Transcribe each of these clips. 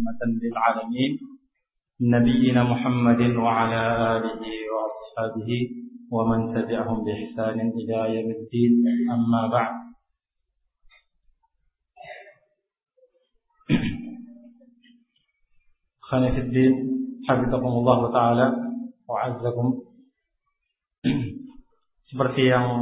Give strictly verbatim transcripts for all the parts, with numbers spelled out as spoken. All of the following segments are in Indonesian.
رحمة للعالمين نبينا محمد وعلى آله وأصحابه ومن تبعهم بإحسان إلى يوم الدين أما بعد. Khana fiddin, hafizakumullah ta'ala wa azzakum. Seperti yang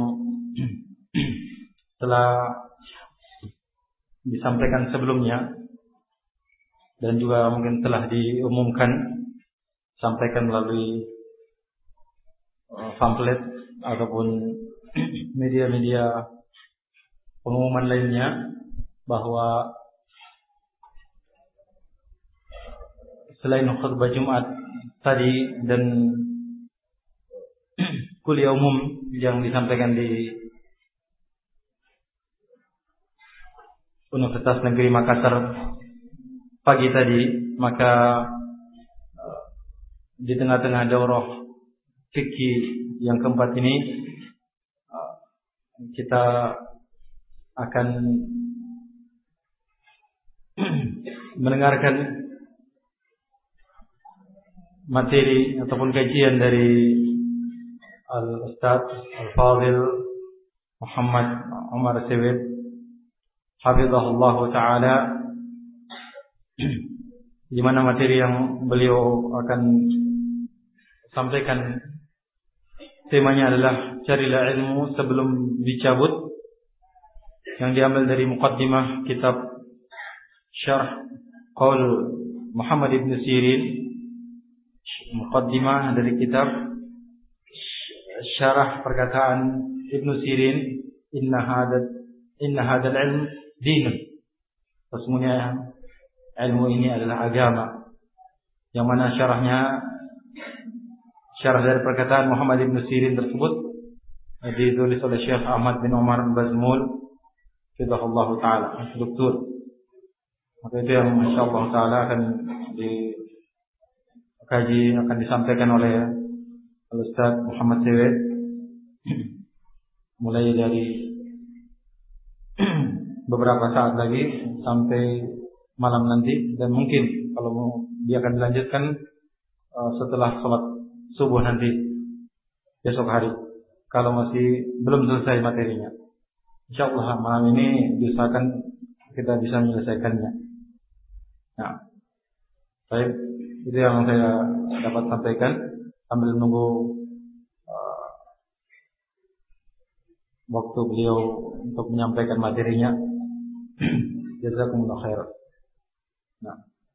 telah disampaikan sebelumnya dan juga mungkin telah diumumkan, sampaikan melalui uh, pamflet ataupun media-media pengumuman lainnya, bahwa selain khutbah Jumat tadi dan kuliah umum yang disampaikan di Universitas Negeri Makassar pagi tadi, maka di tengah-tengah daurah fikih yang keempat ini kita akan mendengarkan materi ataupun kajian dari Al-Ustaz Al-Fadil Muhammad Umar Sewid hafizahullah ta'ala, di mana materi yang beliau akan sampaikan temanya adalah carilah ilmu sebelum dicabut, yang diambil dari muqaddimah kitab Syarh Qaul Muhammad ibn Sirin, muqaddimah dari kitab syarah perkataan Ibnu Sirin, inna hadal inna hadal ilm din, sesungguhnya ilmu ini adalah agama, yang mana syarahnya, syarah dari perkataan Muhammad ibn Sirin tersebut ditulis oleh Syekh Ahmad bin Umar Bazmul hafizahullah taala, doktor. Maka itu yang insyaallah taala akan dikaji, akan disampaikan oleh Al-Ustaz Muhammad Sewed mulai dari beberapa saat lagi sampai malam nanti, dan mungkin kalau mau dia akan dilanjutkan uh, setelah sholat subuh nanti besok hari, kalau masih belum selesai materinya. Insyaallah malam ini diusahakan kita bisa menyelesaikannya. Nah, baik, itu yang saya dapat sampaikan sambil menunggu uh, waktu beliau untuk menyampaikan materinya. Jazakumullah khair. Nah.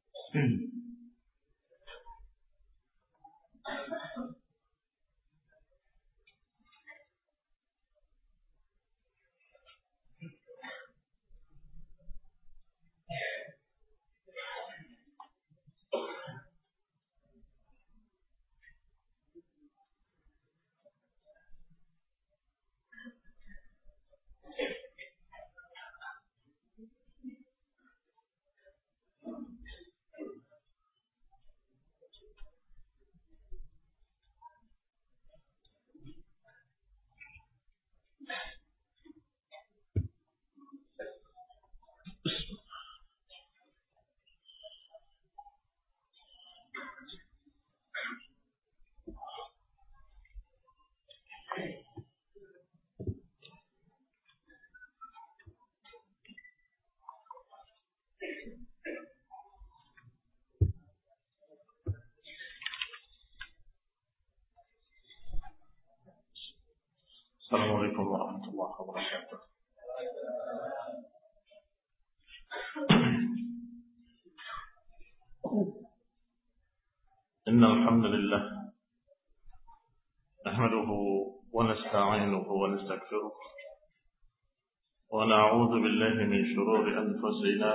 Assalamualaikum warahmatullahi wabarakatuh. Innal hamdalillah nahmaduhu wa nasta'inuhu wa nastaghfiruh wa na'udzu billahi min shururi anfusina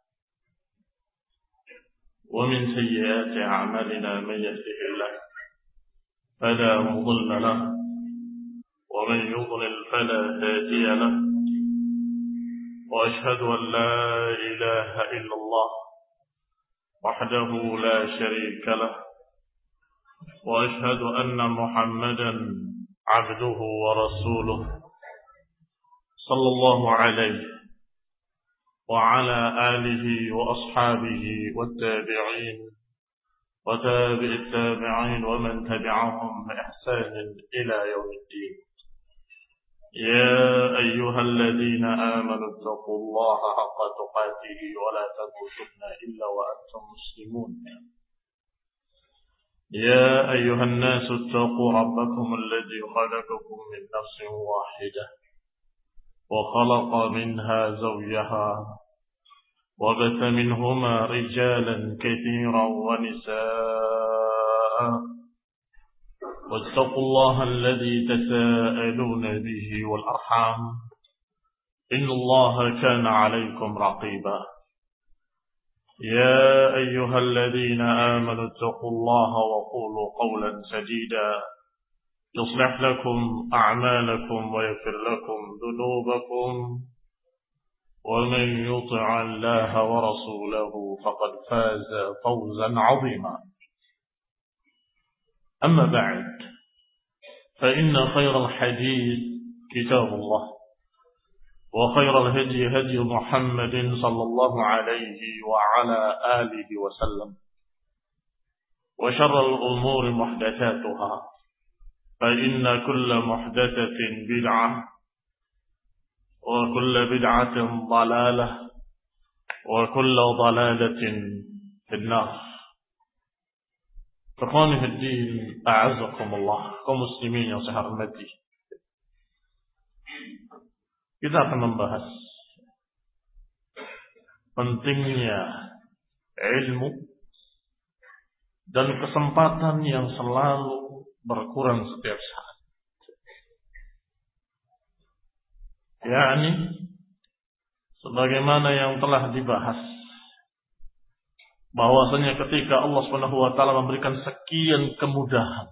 wa min sayyiati a'malina, man yahdihillah fala mudilla lahu ومن يضلل فلا هادي له وأشهد أن لا إله إلا الله وحده لا شريك له وأشهد أن محمدا عبده ورسوله صلى الله عليه وعلى آله وأصحابه والتابعين وتابع التابعين ومن تبعهم بإحسان إلى يوم الدين. يا أيها الذين آمنوا اتقوا الله حق تقاته ولا تموتن إلا وأنتم مسلمون. يا أيها الناس اتقوا ربكم الذي خلقكم من نفس واحدة وخلق منها زوجها وبث منهما رجالا كثيرا ونساء واتقوا الله الذي تساءلون به والأرحام إن الله كان عليكم رقيبا. يا أيها الذين آمنوا اتقوا الله وقولوا قولا سديدا يصلح لكم أعمالكم ويغفر لكم ذنوبكم ومن يطع الله ورسوله فقد فاز فوزا عظيما. أما بعد فإن خير الحديث كتاب الله وخير الهدي هدي محمد صلى الله عليه وعلى آله وسلم وشر الأمور محدثاتها فإن كل محدثة بدعة وكل بدعة ضلالة وكل ضلالة في النار. Ikhwani fi din, a'azzakumullah, kaum muslimin yang saya hormati. Kita akan membahas pentingnya ilmu dan kesempatan yang selalu berkurang setiap saat. yakni sebagaimana yang telah dibahas bahwasanya ketika Allah Subhanahu wa taala memberikan sekian kemudahan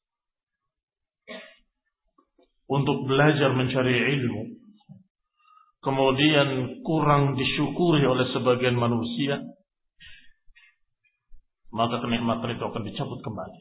untuk belajar mencari ilmu, kemudian kurang disyukuri oleh sebagian manusia, maka kenikmatan itu akan dicabut kembali.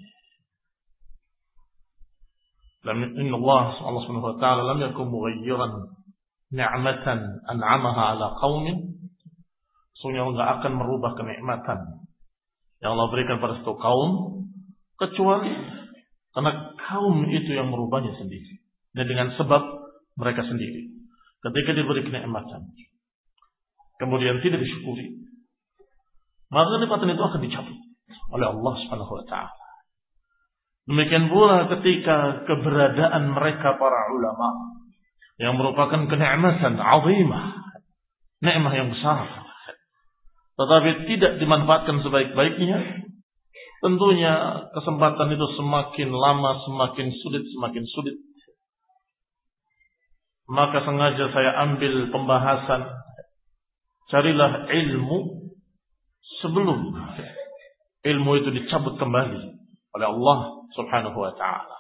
Inna Allah Allah Subhanahu wa taala lam yakun mughayyiran ni'matan an'amaha 'ala qaumin. Sungguh Allah enggak akan merubah kenikmatan yang Allah berikan pada satu kaum kecuali karena kaum itu yang merubahnya sendiri dan dengan sebab mereka sendiri. Ketika diberi kenikmatan kemudian tidak disyukuri, maka kenikmatan itu akan dicabut oleh Allah Subhanahu wa taala. Demikian pula ketika keberadaan mereka para ulama yang merupakan kenikmatan azimah, nikmah yang besar, tetapi tidak dimanfaatkan sebaik-baiknya, tentunya kesempatan itu semakin lama semakin sulit, semakin sulit. Maka sengaja saya ambil pembahasan carilah ilmu sebelum ilmu itu dicabut kembali oleh Allah Subhanahu wa taala.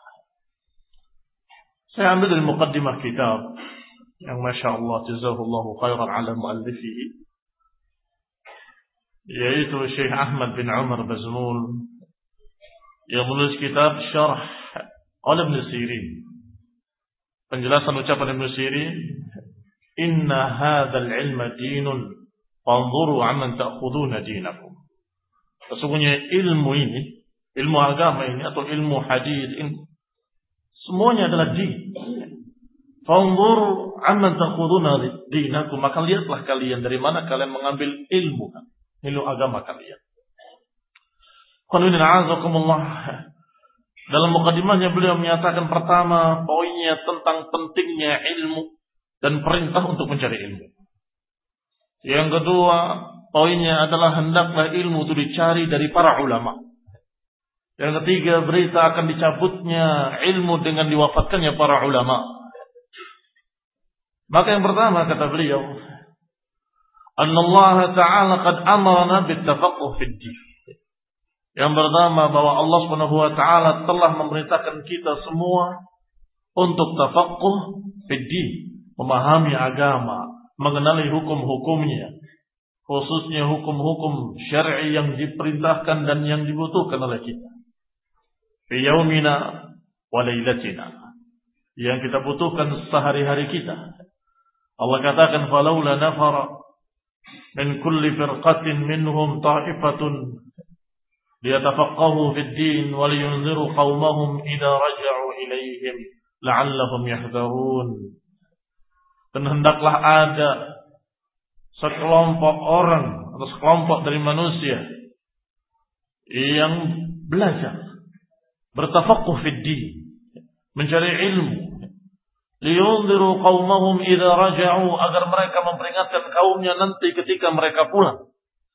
Saya ambil dari muqaddimah kitab yang Masya Allah jazahullahu khairan ala muallifihi, yaitu Syekh Ahmad bin Umar Bazmul yang menulis kitab Syarh oleh Ibn Sirin. Penjelasan ucapan Ibn Sirin, inna hadzal ilma dinun fanzuru amman ta'khuduna dinakum. Sesungguhnya ilmu ini, ilmu agama ini atau ilmu hadis ini semuanya adalah din. Fanzuru amman ta'khuduna dinakum, maka lihatlah kalian dari mana kalian mengambil ilmu ilmu agama kalian. Qulina a'azakumullah. Dalam mukadimahnya beliau menyatakan pertama poinnya tentang pentingnya ilmu dan perintah untuk mencari ilmu. Yang kedua poinnya adalah hendaklah ilmu itu dicari dari para ulama. Yang ketiga berita akan dicabutnya ilmu dengan diwafatkannya para ulama. Maka yang pertama kata beliau, Anna Allah Ta'ala qad amarna bittafaqquh fid din. Yang pertama bahwa Allah Subhanahu wa taala telah memerintahkan kita semua untuk tafaqquh fid din, memahami agama, mengenali hukum-hukumnya, khususnya hukum-hukum syar'i yang diperintahkan dan yang dibutuhkan oleh kita. Fi yaumina wa lailatina, yang kita butuhkan sehari-hari kita. Allah katakan falaula nafara min kulli firqatin minhum ta'ifatun liyatafaqahu fid din wa liyunziru qaumahum idza raja'u ilaihim la'allahum yahdharun. Dan hendaklah ada sekelompok orang atau sekelompok dari manusia yang belajar, bertafaqquh fid din, mencari ilmu, liyunziru qaumahum idza raja'u, agar mereka memperingatkan kaumnya nanti ketika mereka pulang.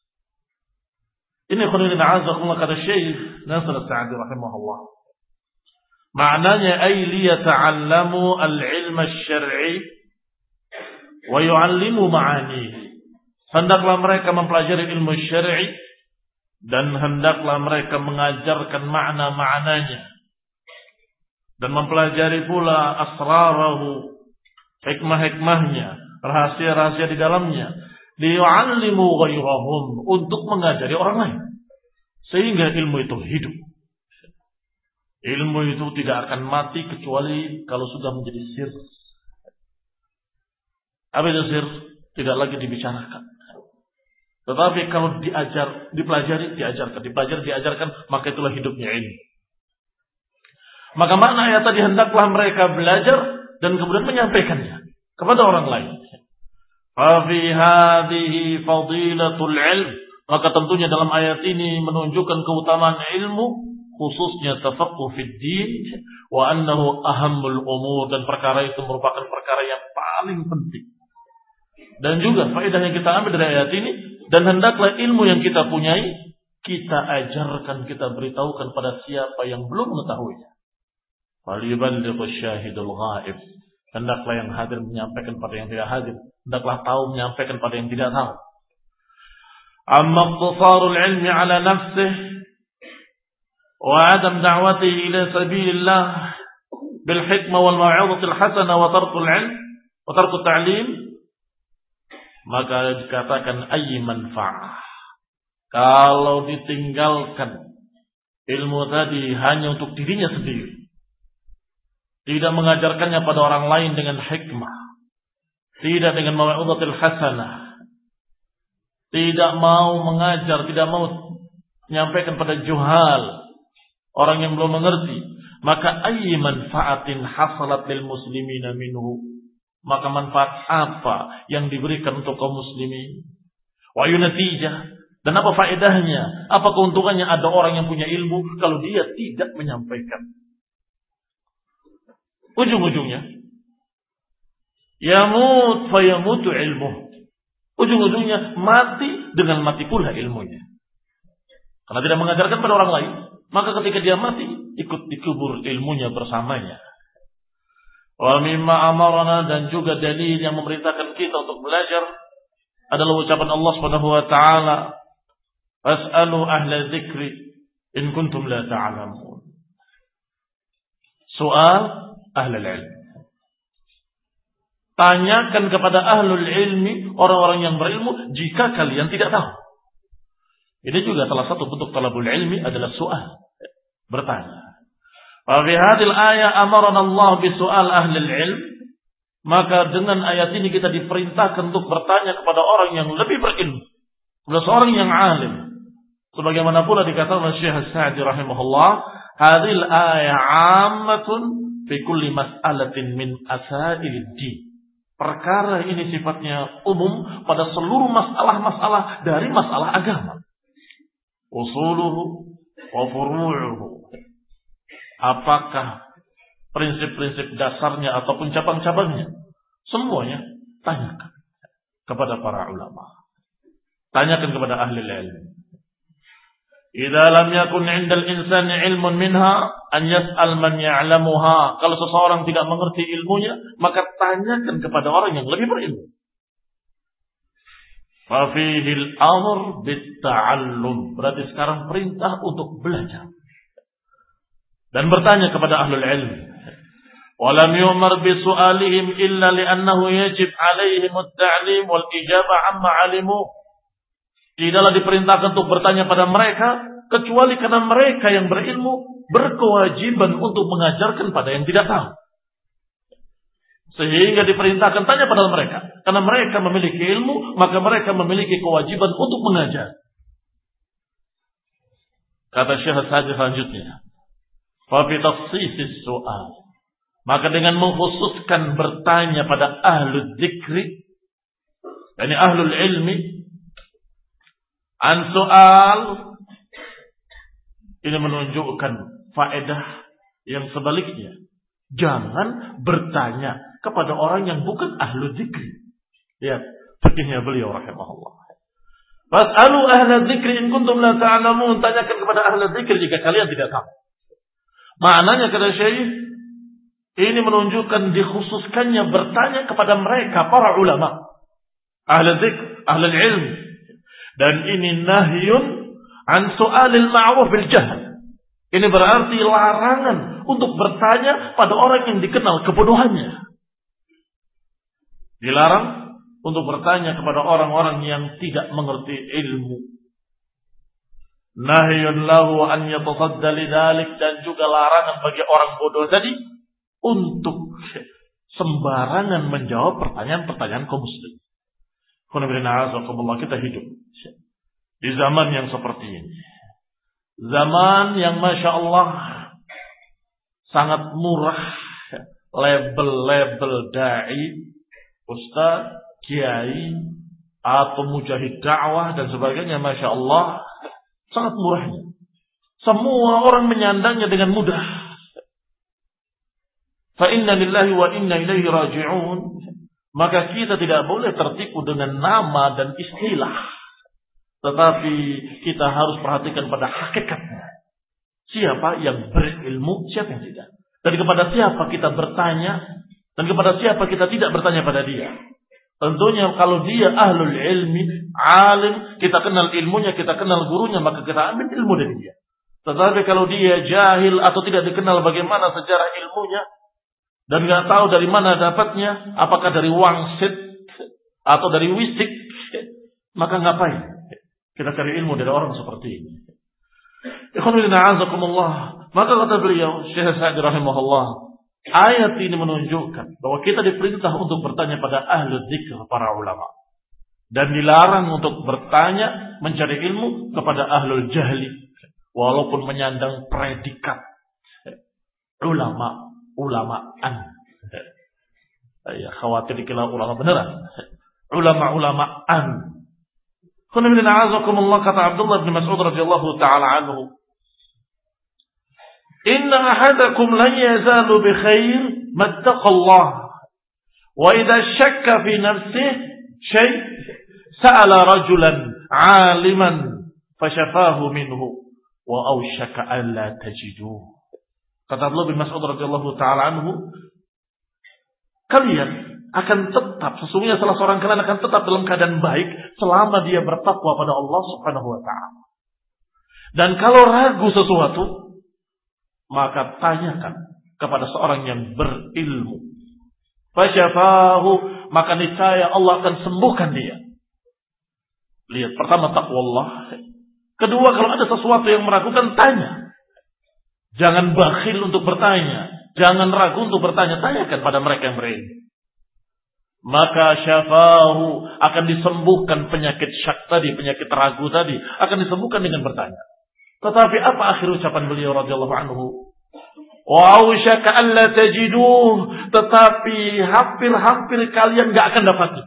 Ini khairin a'azakumullah kata Syekh Nasir As-Sa'di rahimahullah. Maknanya ay liyata'allamu al-ilma asy-syar'i wa yu'allimu ma'anihi. Hendaklah mereka mempelajari ilmu syar'i dan hendaklah mereka mengajarkan makna-maknanya dan mempelajari pula asrarahu, hikmah-hikmahnya, rahasia-rahasia di dalamnya, liyu'allimu ghairahum, untuk mengajari orang lain sehingga ilmu itu hidup. Ilmu itu tidak akan mati kecuali kalau sudah menjadi sir. Apa itu sir? Tidak lagi dibicarakan. Tetapi kalau diajar, dipelajari, diajarkan, dipelajari, diajarkan, maka itulah hidupnya ilmu. Maka makna ayat tadi, hendaklah mereka belajar dan kemudian menyampaikannya kepada orang lain. Fa fi hadhihi fadilatul ilm, maka tentunya dalam ayat ini menunjukkan keutamaan ilmu, khususnya tafaqquh fid din, wa annahu ahammul umur, dan perkara itu merupakan perkara yang paling penting. Dan juga faedah yang kita ambil dari ayat ini, dan hendaklah ilmu yang kita punyai kita ajarkan, kita beritahukan pada siapa yang belum mengetahuinya. Falyuballigh syahidul ghaib, hendaklah yang hadir menyampaikan pada yang tidak hadir, hendaklah tahu menyampaikan pada yang tidak tahu. Amma iqtisarul ilmi ala nafsihi wa adam da'watihi ila sabilillah bil hikmah wal mau'izatil hasanah wa tarkul ilm wa tarkut ta'lim, maka dikatakan ayyi manfa'ah. Kalau ditinggalkan ilmu tadi hanya untuk dirinya sendiri, tidak mengajarkannya pada orang lain dengan hikmah, tidak dengan mau'izatil hasanah, tidak mau mengajar, tidak mau menyampaikan pada juhal, orang yang belum mengerti, maka ayyi manfa'atin hasalat lil muslimina minhu, maka manfaat apa yang diberikan untuk kaum muslimin? Wa yunatijah, dan apa faedahnya, apa keuntungannya ada orang yang punya ilmu kalau dia tidak menyampaikan? Ujung-ujungnya yamut fayamutu ilmuh, ujung-ujungnya mati dengan mati pula ilmunya, karena tidak mengajarkan pada orang lain. Maka ketika dia mati, ikut dikubur ilmunya bersamanya. Wa mimma amarna, dan juga dalil yang memerintahkan kita untuk belajar adalah ucapan Allah Subhanahu wa taala, fas'alu ahla dzikri in kuntum la ta'lamun. Soal ahlul ilm. Tanyakan kepada ahlul ilmi, orang-orang yang berilmu, jika kalian tidak tahu. Ini juga salah satu bentuk talabul ilmi adalah soal, bertanya. Wa fi hadhil ayat amarana Allah bi su'al ahli ilm, maka dengan ayat ini kita diperintahkan untuk bertanya kepada orang yang lebih berilmu, kepada seorang yang alim. Sebagaimana pula dikatakan oleh Syekh As-Sa'di rahimahullah, hadhil ayat 'ammatun fi kulli mas'alatin min asailid din. Perkara ini sifatnya umum pada seluruh masalah-masalah dari masalah agama. Usuluhu wa furu'uhu. Apakah prinsip-prinsip dasarnya ataupun cabang-cabangnya, semuanya tanyakan kepada para ulama, tanyakan kepada ahli ilmu. Idza lam yakun 'indal insani 'ilmun minha an yas'al man ya'lamuha. Kalau seseorang tidak mengerti ilmunya, maka tanyakan kepada orang yang lebih berilmu. Fa fihi al-amr bit-ta'allum. Berarti sekarang perintah untuk belajar dan bertanya kepada ahlul ilmi. Walam yu'mar bi su'alihim illa li'annahu yajib 'alaihim at-ta'lim wal ijabah 'amma 'alimu. Tidaklah diperintahkan untuk bertanya pada mereka kecuali karena mereka yang berilmu berkewajiban untuk mengajarkan pada yang tidak tahu. Sehingga diperintahkan tanya pada mereka. Karena mereka memiliki ilmu, maka mereka memiliki kewajiban untuk mengajar. Kata Syekh Sa'di selanjutnya. Fa fi takhsisis soal. Maka dengan mengkhususkan bertanya pada ahlul dzikri, yakni ahlul ilmi, an soal, ini menunjukkan faedah yang sebaliknya. Jangan bertanya kepada orang yang bukan ahlul dzikri. Lihat fikihnya beliau rahimahullah. Fas'alu ahla dzikri in kuntum la ta'lamun. Tanyakan kepada ahli dzikir jika kalian tidak tahu. Maknanya kata Syekh, ini menunjukkan dikhususkannya bertanya kepada mereka para ulama, ahli dzikr, ahli ilm. Dan ini nahyun an su'alil ma'ruf bil jahl. Ini berarti larangan untuk bertanya pada orang yang dikenal kebodohannya. Dilarang untuk bertanya kepada orang-orang yang tidak mengerti ilmu. Nahyun lahu an yatasadda lidzalik, dan juga larangan bagi orang bodoh tadi untuk sembarangan menjawab pertanyaan-pertanyaan kaum muslim. Kita hidup di zaman yang seperti ini. Zaman yang Masya Allah sangat murah, label-label da'i, ustaz, kiai, atau mujahid dakwah dan sebagainya, Masya Allah sangat murahnya. Semua orang menyandangnya dengan mudah. Fa inna lillahi wa inna ilaihi raji'un. Maka kita tidak boleh tertipu dengan nama dan istilah, tetapi kita harus perhatikan pada hakikatnya. Siapa yang berilmu, siapa yang tidak. Dan kepada siapa kita bertanya, dan kepada siapa kita tidak bertanya pada dia. Tentunya kalau dia ahlul ilmi, alim, kita kenal ilmunya, kita kenal gurunya, maka kita ambil ilmu dari dia. Tetapi kalau dia jahil atau tidak dikenal bagaimana sejarah ilmunya, dan nggak tahu dari mana dapatnya, apakah dari wangsit atau dari wisik, maka ngapain kita cari ilmu dari orang seperti ini? Maka kata beliau Syekh Sa'di rahimahullah, ayat ini menunjukkan bahwa kita diperintah untuk bertanya pada ahli dzikr, para ulama, dan dilarang untuk bertanya mencari ilmu kepada ahlul jahli, walaupun menyandang predikat ulama, ulamaan. Ya, khawatir dikira ulama beneran. Ulama-ulamaan. Kata Abdullah bin Mas'ud radhiyallahu taala anhu, inna ahadakum lan yazalu bi khair mattaqallah wa idza shakka fi nafsihi shay sa'ala rajulan 'aliman fashafahu minhu wa awshaka an la tajiduhu. Kata Abdullah bin Mas'ud radhiyallahu taala anhu, kalian akan tetap, sesungguhnya salah seorang kalian akan tetap dalam keadaan baik selama dia bertakwa pada Allah Subhanahu wa taala. Dan kalau ragu sesuatu, maka tanyakan kepada seorang yang berilmu. Fasyafahu, maka niscaya Allah akan sembuhkan dia. Lihat, pertama takwa Allah. Kedua, kalau ada sesuatu yang meragukan, tanya. Jangan bakhil untuk bertanya. Jangan ragu untuk bertanya. Tanyakan pada mereka yang berilmu. Maka syafahu, akan disembuhkan penyakit syak tadi, penyakit ragu tadi, akan disembuhkan dengan bertanya. Tetapi apa akhir ucapan beliau radhiyallahu anhu? Wa ausyaka alla tajiduh, tetapi hampir-hampir kalian enggak akan dapati.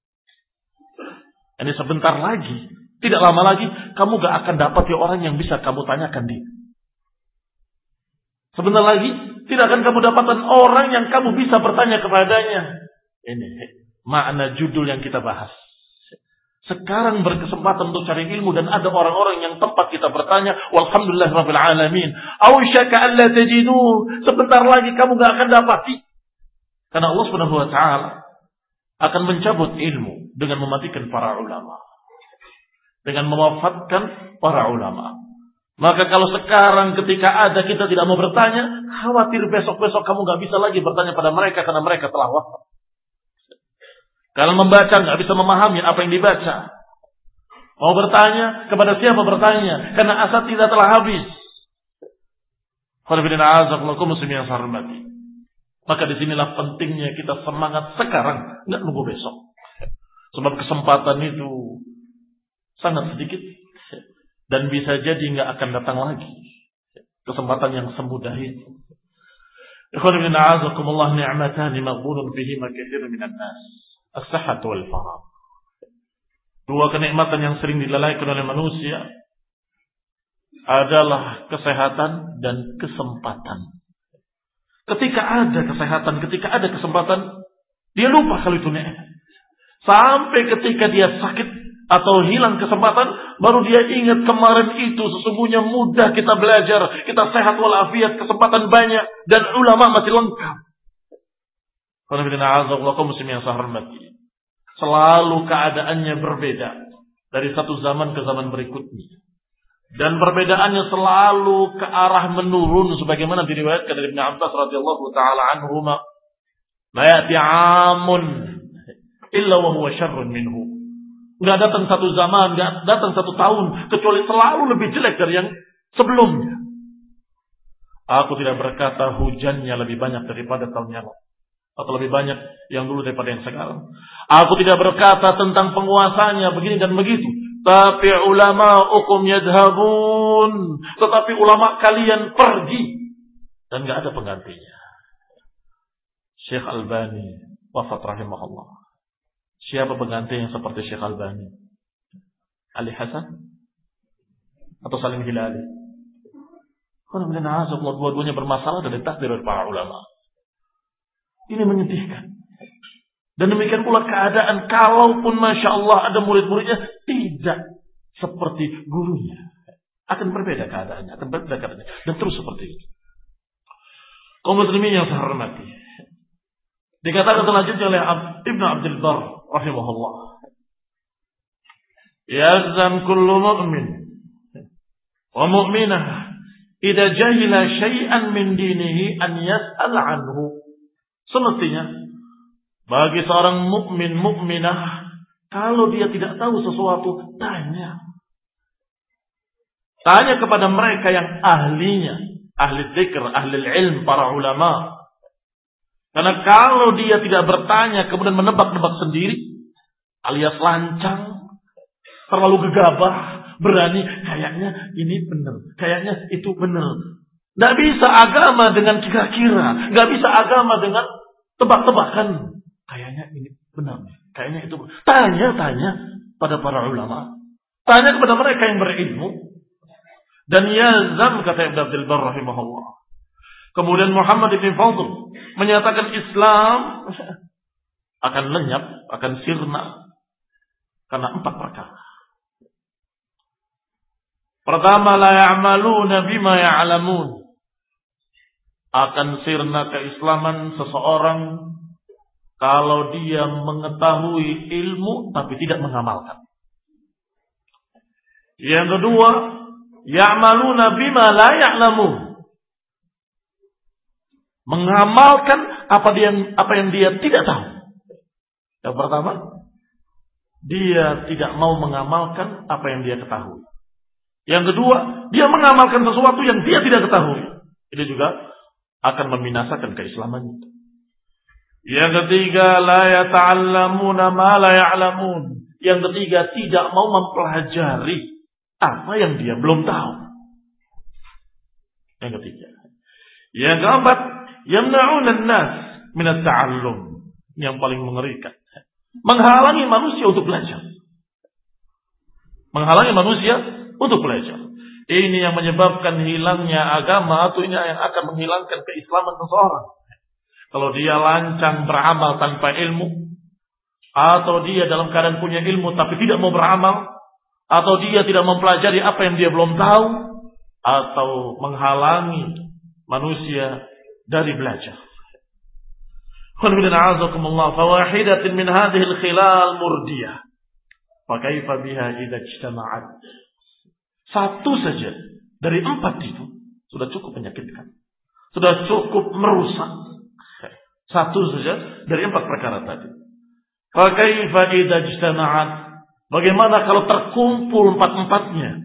Ini sebentar lagi, tidak lama lagi kamu enggak akan dapati orang yang bisa kamu tanyakan dia. Sebentar lagi tidak akan kamu dapatkan orang yang kamu bisa bertanya kepadanya. Ini makna judul yang kita bahas. Sekarang berkesempatan untuk cari ilmu dan ada orang-orang yang tempat kita bertanya. Walhamdulillah rabbil alamin. Ausyaka alla tajidu. Sebentar lagi kamu gak akan dapati. Karena Allah Subhanahu wa taala akan mencabut ilmu dengan mematikan para ulama. Dengan mewafatkan para ulama. Maka kalau sekarang ketika ada kita tidak mau bertanya, khawatir besok-besok kamu gak bisa lagi bertanya pada mereka karena mereka telah wafat. Kalau membaca nggak bisa memahami apa yang dibaca. Mau bertanya kepada siapa bertanya? Karena asal tidak telah habis. Maka disinilah pentingnya kita semangat sekarang, nggak nunggu besok. Sebab kesempatan itu sangat sedikit dan bisa jadi nggak akan datang lagi. Kesempatan yang semudah itu. Ikhwan fillah, a'azakumullah, ni'matani maghbunun fihima katsirun minan nas. As-sihhat wal faragh. Dua kenikmatan yang sering dilalaikan oleh manusia adalah kesehatan dan kesempatan. Ketika ada kesehatan, ketika ada kesempatan, dia lupa kalau itu nikmat. Sampai ketika dia sakit atau hilang kesempatan, baru dia ingat kemarin itu sesungguhnya mudah kita belajar, kita sehat walafiat, kesempatan banyak, dan ulama masih lengkap. Selalu keadaannya berbeda dari satu zaman ke zaman berikutnya. Dan perbedaannya selalu ke arah menurun sebagaimana diriwayatkan dari Ibnu Abbas radhiyallahu taala anhuma, la ya'ti 'amun illa wa huwa syarrun minhu. Enggak datang satu zaman, enggak datang satu tahun kecuali selalu lebih jelek dari yang sebelumnya. Aku tidak berkata hujannya lebih banyak daripada tahun yang lalu, atau lebih banyak yang dulu daripada yang sekarang. Aku tidak berkata tentang penguasanya begini dan begitu. Tapi ulama hukum yadhabun. Tetapi ulama kalian pergi. Dan gak ada penggantinya. Syekh Albani wafat rahimahullah. Siapa pengganti yang seperti Syekh Albani? Ali Hasan? Atau Salim Hilali? Karena dua-duanya bermasalah dari takdir para ulama. Ini menyedihkan. Dan demikian pula keadaan kalaupun Masya Allah ada murid-muridnya tidak seperti gurunya. Akan berbeda keadaannya. Akan berbeda keadaannya. Dan terus seperti itu. Kaum muslimin yang saya hormati. Dikatakan selanjutnya oleh Ibnu Abdul Barr rahimahullah. Yazam kullu mu'min wa mu'minah idza jahila syai'an min dinihi an yas'al anhu. Semestinya bagi seorang mukmin mukminah, kalau dia tidak tahu sesuatu, tanya. Tanya kepada mereka yang ahlinya, ahli dzikr, ahli ilm, para ulama. Karena kalau dia tidak bertanya kemudian menebak-nebak sendiri, alias lancang, terlalu gegabah, berani, kayaknya ini benar, kayaknya itu benar. Nggak bisa agama dengan kira-kira, nggak bisa agama dengan tebak-tebakan. Kayaknya ini benar, kayaknya itu benar. Tanya-tanya pada para ulama. Tanya kepada mereka yang berilmu. Dan yazam, kata Ibnu Abdul Barr rahimahullah. Kemudian Muhammad ibn Fadl menyatakan Islam akan lenyap, akan sirna karena empat perkara. Pertama, la ya'maluna bima ya'lamun. Akan sirna keislaman seseorang kalau dia mengetahui ilmu tapi tidak mengamalkan. Yang kedua, ya'maluna bima la ya'lamun. Mengamalkan apa dia apa yang dia tidak tahu. Yang pertama, dia tidak mau mengamalkan apa yang dia ketahui. Yang kedua, dia mengamalkan sesuatu yang dia tidak ketahui. Ini juga akan membinasakan keislamannya. Yang ketiga, la yata'allamuna ma la ya'lamun. Yang ketiga, tidak mau mempelajari apa yang dia belum tahu. Yang ketiga. Yang keempat, yamna'una an-nas min at-ta'allum. Yang paling mengerikan, menghalangi manusia untuk belajar. Menghalangi manusia untuk belajar. Ini yang menyebabkan hilangnya agama, atau ini yang akan menghilangkan keislaman seseorang. Kalau dia lancang beramal tanpa ilmu, atau dia dalam keadaan punya ilmu tapi tidak mau beramal, atau dia tidak mempelajari apa yang dia belum tahu, atau menghalangi manusia dari belajar. Fawahidatin min hadhihi al-khilal murdiyah. Fa kaifa biha idza ijtama'at. Satu saja dari empat itu sudah cukup menyakitkan, sudah cukup merusak. Satu saja dari empat perkara tadi. Fa kaifa idza ijtama'at. Bagaimana kalau terkumpul empat-empatnya?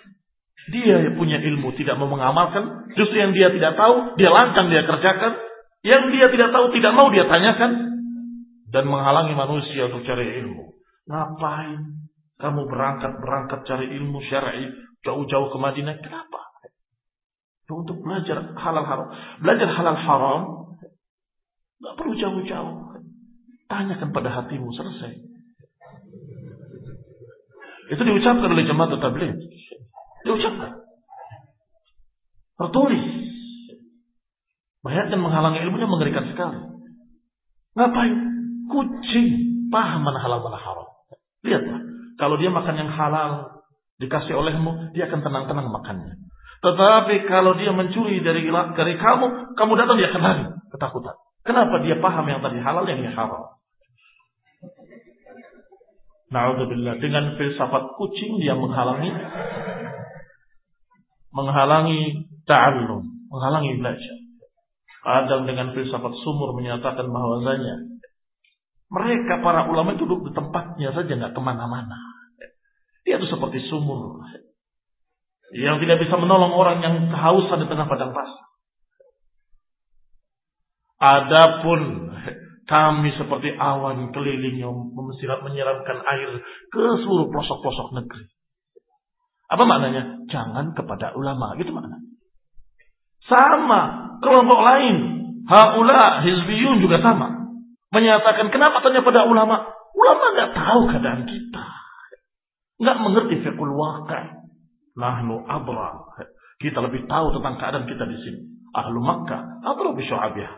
Dia punya ilmu tidak mau mengamalkan, justru yang dia tidak tahu dia lancang dia kerjakan, Yang dia tidak tahu, tidak mau dia tanyakan. Dan menghalangi manusia untuk cari ilmu. Ngapain kamu berangkat-berangkat cari ilmu syar'i jauh-jauh ke Madinah? Kenapa? Untuk belajar halal haram. Belajar halal haram nggak perlu jauh-jauh. Tanyakan pada hatimu, selesai. Itu diucapkan oleh jemaat tabligh. Diucapkan. Tertulis. Bayangkan menghalangi ilmunya mengerikan sekali. Ngapain? Kucing paham mana halal mana haram. Lihatlah, kalau dia makan yang halal dikasih olehmu, dia akan tenang-tenang makannya. Tetapi kalau dia mencuri dari dari kamu, kamu datang dia akan lari ketakutan. Kenapa? Dia paham yang tadi halal, yang ini haram. Na'udzubillah, dengan filsafat kucing dia menghalangi menghalangi ta'allum, menghalangi belajar. Kadang dengan filsafat sumur menyatakan bahwasanya mereka para ulama itu duduk di tempatnya saja, nggak kemana-mana. Dia itu seperti sumur yang tidak bisa menolong orang yang kehausan di tengah padang pasir. Adapun kami seperti awan keliling yang menyiramkan air ke seluruh pelosok-pelosok negeri. Apa maknanya? Jangan kepada ulama, gitu maknanya. Sama kelompok lain, haula hizbiyun juga sama. Menyatakan kenapa tanya pada ulama? Ulama nggak tahu keadaan kita, nggak mengerti fiqhul waqi'. Nahnu adra. Kita lebih tahu tentang keadaan kita di sini. Ahlu Makkah adra bi syu'abiha.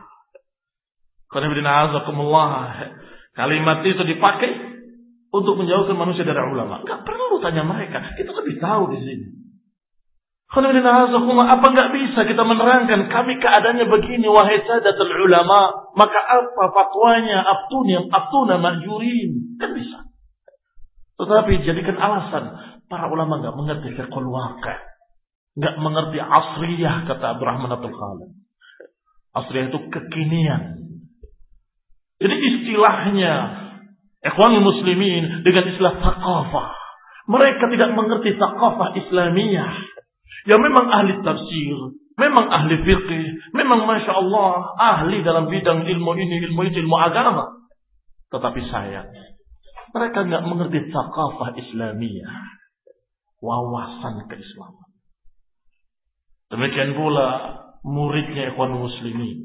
Kalimat itu dipakai untuk menjauhkan manusia dari ulama. Nggak perlu tanya mereka, kita lebih tahu di sini. Apa nggak bisa kita menerangkan kami keadaannya begini wahai sadatul ulama, maka apa fatwanya? Aftuna aftuna mahjurin. Kan bisa. Tetapi jadikan alasan para ulama nggak mengerti fiqhul waqi', nggak mengerti asriyah, kata Abdurrahman Abdul Khalid. Asriyah itu kekinian. Jadi istilahnya ikhwanul muslimin dengan istilah thaqafah. Mereka tidak mengerti thaqafah Islamiyah. Ya memang ahli tafsir, memang ahli fiqh, memang Masya Allah ahli dalam bidang ilmu ini, ilmu itu, ilmu agama. Tetapi sayang, mereka nggak mengerti thaqafah Islamiyah, wawasan keislaman. Demikian pula muridnya ikhwan muslimin,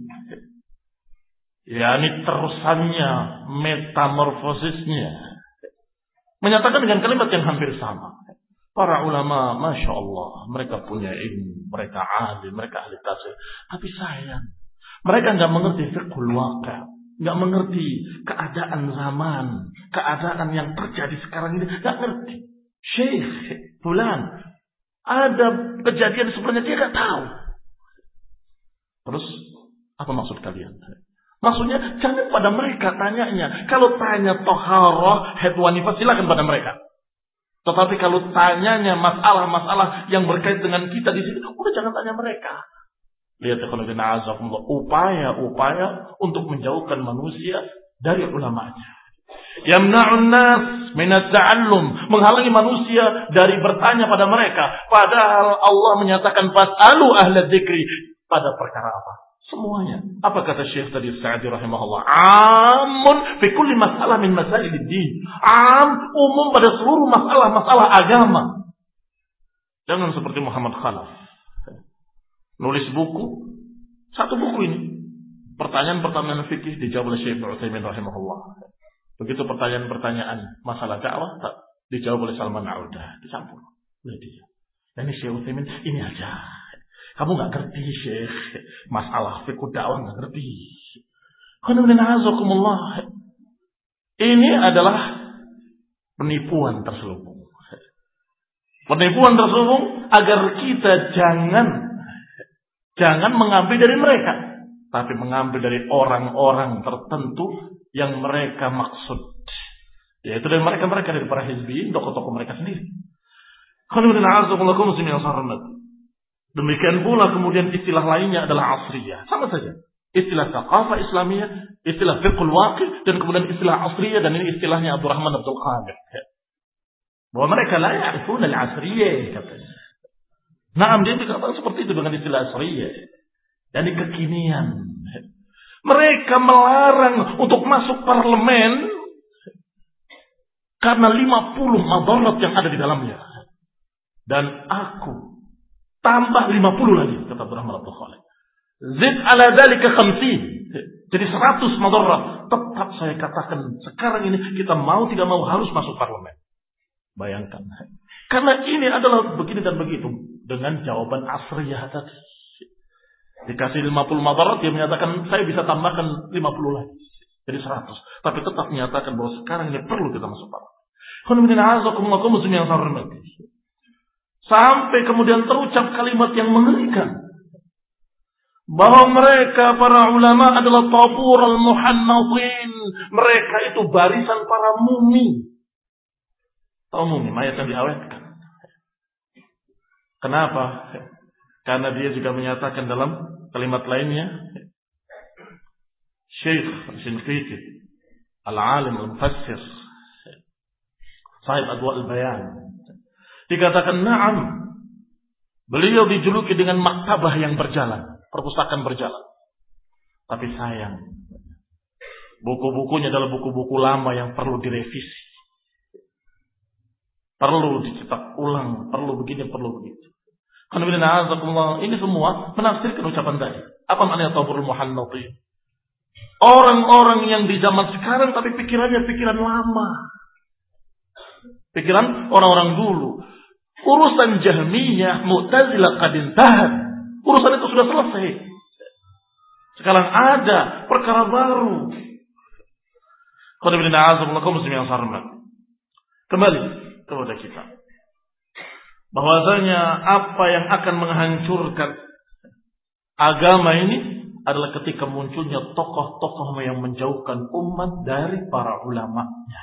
yakni terusannya, metamorfosisnya, menyatakan dengan kalimat yang hampir sama. Para ulama, Masya Allah, mereka punya ilmu, mereka alim, mereka ahli tafsir. Tapi sayang, mereka nggak mengerti fiqhul waqi', nggak mengerti keadaan zaman, keadaan yang terjadi sekarang ini, nggak ngerti. Syekh fulan, ada kejadian sebenarnya dia nggak tahu. Terus apa maksud kalian? Maksudnya jangan pada mereka tanyanya. Kalau tanya toharoh, haid wanifah, silakan pada mereka. Tetapi kalau tanyanya masalah-masalah yang berkait dengan kita di sini, udah jangan tanya mereka. Lihat upaya-upaya untuk menjauhkan manusia dari ulamanya. Yamna'un nas minat ta'allum, menghalangi manusia dari bertanya pada mereka. Padahal Allah menyatakan fas'alu ahla dzikri, pada perkara apa? Semuanya. Apa kata Syekh tadi Sa'di rahimahullah? Amun fi kulli masalah min masailid din. Am, umum pada seluruh masalah-masalah agama. Jangan seperti Muhammad Khalaf. Nulis buku, satu buku ini. Pertanyaan-pertanyaan fikih dijawab oleh Syekh Utsaimin rahimahullah. Begitu pertanyaan-pertanyaan masalah dakwah dijawab oleh Salman Audah. Dicampur oleh dia. Dan ini Syekh Utsaimin ini aja. Kamu nggak ngerti Syekh, masalah fikih dakwah nggak ngerti. Ini adalah penipuan terselubung. Penipuan terselubung agar kita jangan jangan mengambil dari mereka, tapi mengambil dari orang-orang tertentu yang mereka maksud. Yaitu dari mereka-mereka, dari para hizbiyin, tokoh-tokoh mereka sendiri. Demikian pula kemudian istilah lainnya adalah asriyah. Sama saja. Istilah thaqafah Islamiyah, istilah fiqhul waqi', dan kemudian istilah asriyah, dan ini istilahnya Abdurrahman Abdul Khalid. Bahwa mereka la ya'rifun al-asriyah, katanya. Nah, dia dikatakan seperti itu dengan istilah asriyah. Dan kekinian. Mereka melarang untuk masuk parlemen karena lima puluh madarat yang ada di dalamnya. Dan aku tambah lima puluh lagi, kata Abdurrahman Abdul Khalid. Zid ala dalika khamsin. Jadi seratus madarat. Tetap saya katakan sekarang ini kita mau tidak mau harus masuk parlemen. Bayangkan. Karena ini adalah begini dan begitu. Dengan jawaban asriyah tadi. Dikasih lima puluh madarat, dia menyatakan saya bisa tambahkan lima puluh lagi. Jadi seratus. Tapi tetap menyatakan bahwa sekarang ini perlu kita masuk parlemen. Sampai kemudian terucap kalimat yang mengerikan. Bahwa mereka para ulama adalah tabur al-muhannatin. Mereka itu barisan para mumi. Tahu mumi, mayat yang diawetkan. Kenapa? Karena dia juga menyatakan dalam kalimat lainnya, Syekh Shinqiti Al-Alim Al-Mufassir Sahib Adwa Al-Bayan dikatakan na'am, beliau dijuluki dengan maktabah yang berjalan, perpustakaan berjalan. Tapi sayang, buku-bukunya adalah buku-buku lama yang perlu direvisi, perlu dicetak ulang, perlu begini, perlu begitu. Ini semua menafsirkan ucapan tadi. Apa maknanya taburul muhannatin? Orang-orang yang di zaman sekarang tapi pikirannya pikiran lama. Pikiran orang-orang dulu. Urusan Jahmiyah, Mu'tazilah qad intahat. Urusan itu sudah selesai. Sekarang ada perkara baru. Kembali kepada kita. Bahwasanya apa yang akan menghancurkan agama ini adalah ketika munculnya tokoh-tokoh yang menjauhkan umat dari para ulamanya.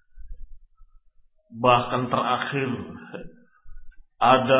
Bahkan terakhir ada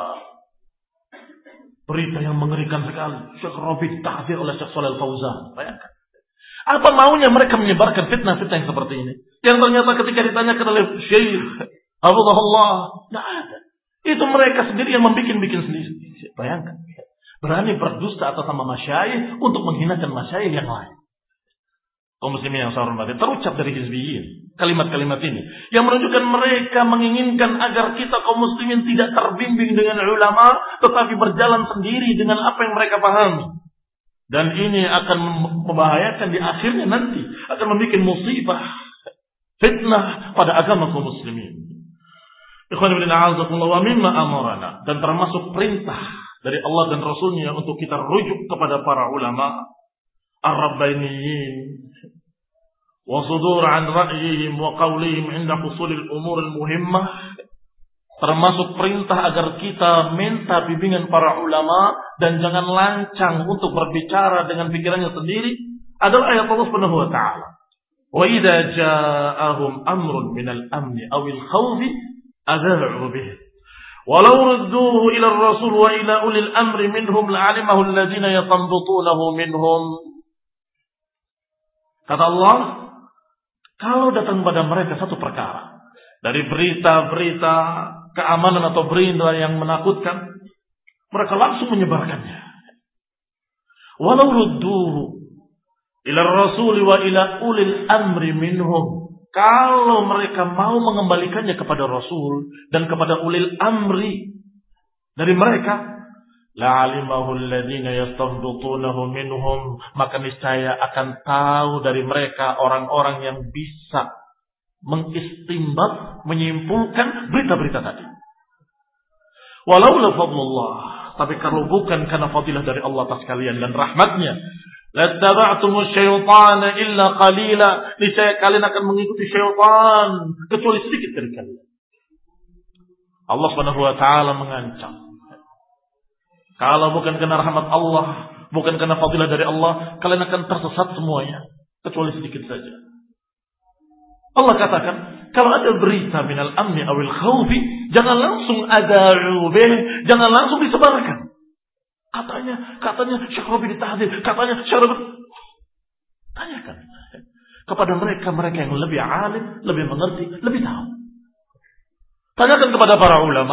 berita yang mengerikan sekali. Syekh Rabi ditahdzir oleh Syekh Shalih Al-Fauzan. Bayangkan. Apa maunya mereka menyebarkan fitnah-fitnah yang seperti ini? Yang ternyata ketika ditanyakan oleh Syekh Hafizahullah, tidak ada. Itu mereka sendiri yang membikin-bikin sendiri. Bayangkan. Berani berdusta atas nama masyayikh untuk menghinakan masyayikh yang lain. Kaum muslimin yang saya hormati, terucap dari hizbiyin kalimat-kalimat ini yang menunjukkan mereka menginginkan agar kita kaum muslimin tidak terbimbing dengan ulama, tetapi berjalan sendiri dengan apa yang mereka pahami. Dan ini akan membahayakan di akhirnya nanti, akan membuat musibah, fitnah pada agama kaum muslimin. Ikhwan fillah a'azakumullah wa mimma amarana, dan termasuk perintah dari Allah dan Rasulnya untuk kita rujuk kepada para ulama ar-rabbainiyin wa sudur an ra'yihim wa qawlihim 'inda husulil umuril muhimmah. Termasuk perintah agar kita minta bimbingan para ulama dan jangan lancang untuk berbicara dengan pikirannya sendiri adalah ayat Allah Subhanahu wa taala. Wa idza ja'ahum amrun minal amni awil khawfi adha'u bihi walau rudduhu ila ar-rasul wa ila ulil amri minhum la'alimahu alladhina yatanbutunahu minhum. Kata Allah, kalau datang pada mereka satu perkara dari berita-berita keamanan atau berita yang menakutkan, mereka langsung menyebarkannya. Walau rudduhu ila ar-rasul wa ila ulil amri minhum. Kalau mereka mau mengembalikannya kepada Rasul dan kepada ulil amri dari mereka, la'alimahu alladhina yastanbitunahu minhum, maka niscaya akan tahu dari mereka orang-orang yang bisa mengistimbat, menyimpulkan berita-berita tadi. Walau la fadlullah, tapi kalau bukan karena fadilah dari Allah atas kalian dan rahmatnya, lattaba'tumus syaitana illa qalila, niscaya kalian akan mengikuti syaitan kecuali sedikit dari kalian. Allah Subhanahu wa taala mengancam, kalau bukan karena rahmat Allah, bukan karena fadilah dari Allah, kalian akan tersesat semuanya kecuali sedikit saja. Allah katakan, kalau ada berita minal amni awil khawfi, jangan langsung ada'u bih, jangan langsung disebarkan. Katanya, katanya Syekh Rabi ditahdzir, katanya Syekh Rabi. Tanyakan kepada mereka, mereka yang lebih alim, lebih mengerti, lebih tahu. Tanyakan kepada para ulama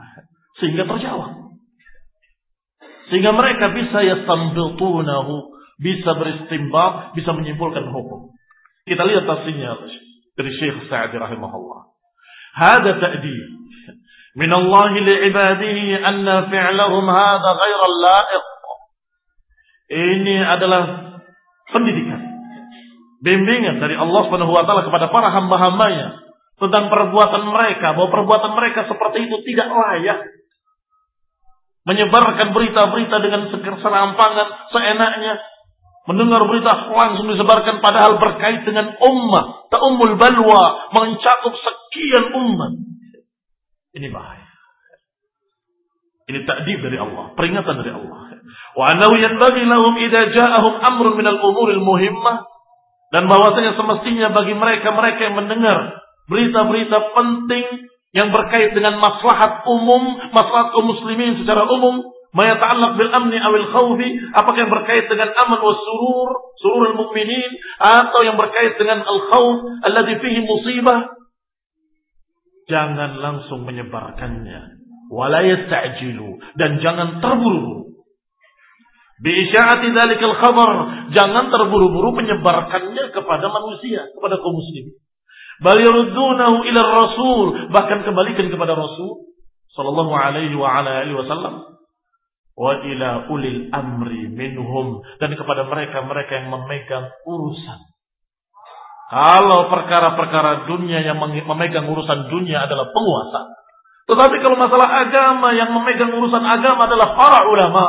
sehingga terjawab. Sehingga mereka bisa yastanbitunahu, bisa beristinbat, bisa menyimpulkan hukum. Kita lihat tafsirnya dari Syekh Sa'di rahimahullah. Hada ta'dib min Allah li'ibadihi anna fi'lahum hada ghairu la'iq. Ini adalah pendidikan, bimbingan dari Allah Subhanahu wa taala kepada para hamba-hambanya tentang perbuatan mereka, bahwa perbuatan mereka seperti itu tidak layak. Menyebarkan berita-berita dengan serampangan, seenaknya. Mendengar berita langsung disebarkan padahal berkait dengan ummah. Ta'ummul balwa, mencakup sekian ummah. Ini bahaya. Ini ta'dib dari Allah, peringatan dari Allah. Wa annahu yanbaghi lahum idza ja'ahum amrun minal umuril muhimmah, dan bahwasanya semestinya bagi mereka-mereka yang mendengar berita-berita penting yang berkait dengan maslahat umum, maslahat kaum muslimin secara umum, ma yata'allaq bil amni awil khawfi, apakah yang berkait dengan aman wa surur, sururul mukminin, atau yang berkait dengan al-khawf alladhi fihi musibah, jangan langsung menyebarkannya, wala yasta'jilu, dan jangan terburu-buru bi isya'ati dzalikal khabar, jangan terburu-buru menyebarkannya kepada manusia, kepada kaum muslimin. Bal yurdunahu ila Rasul, bahkan kembalikan kepada Rasul sallallahu alaihi wa ala alihi wasallam, wa ila ulil amri minhum, dan kepada mereka-mereka yang memegang urusan. Kalau perkara-perkara dunia, yang memegang urusan dunia adalah penguasa. Tetapi kalau masalah agama, yang memegang urusan agama adalah para ulama,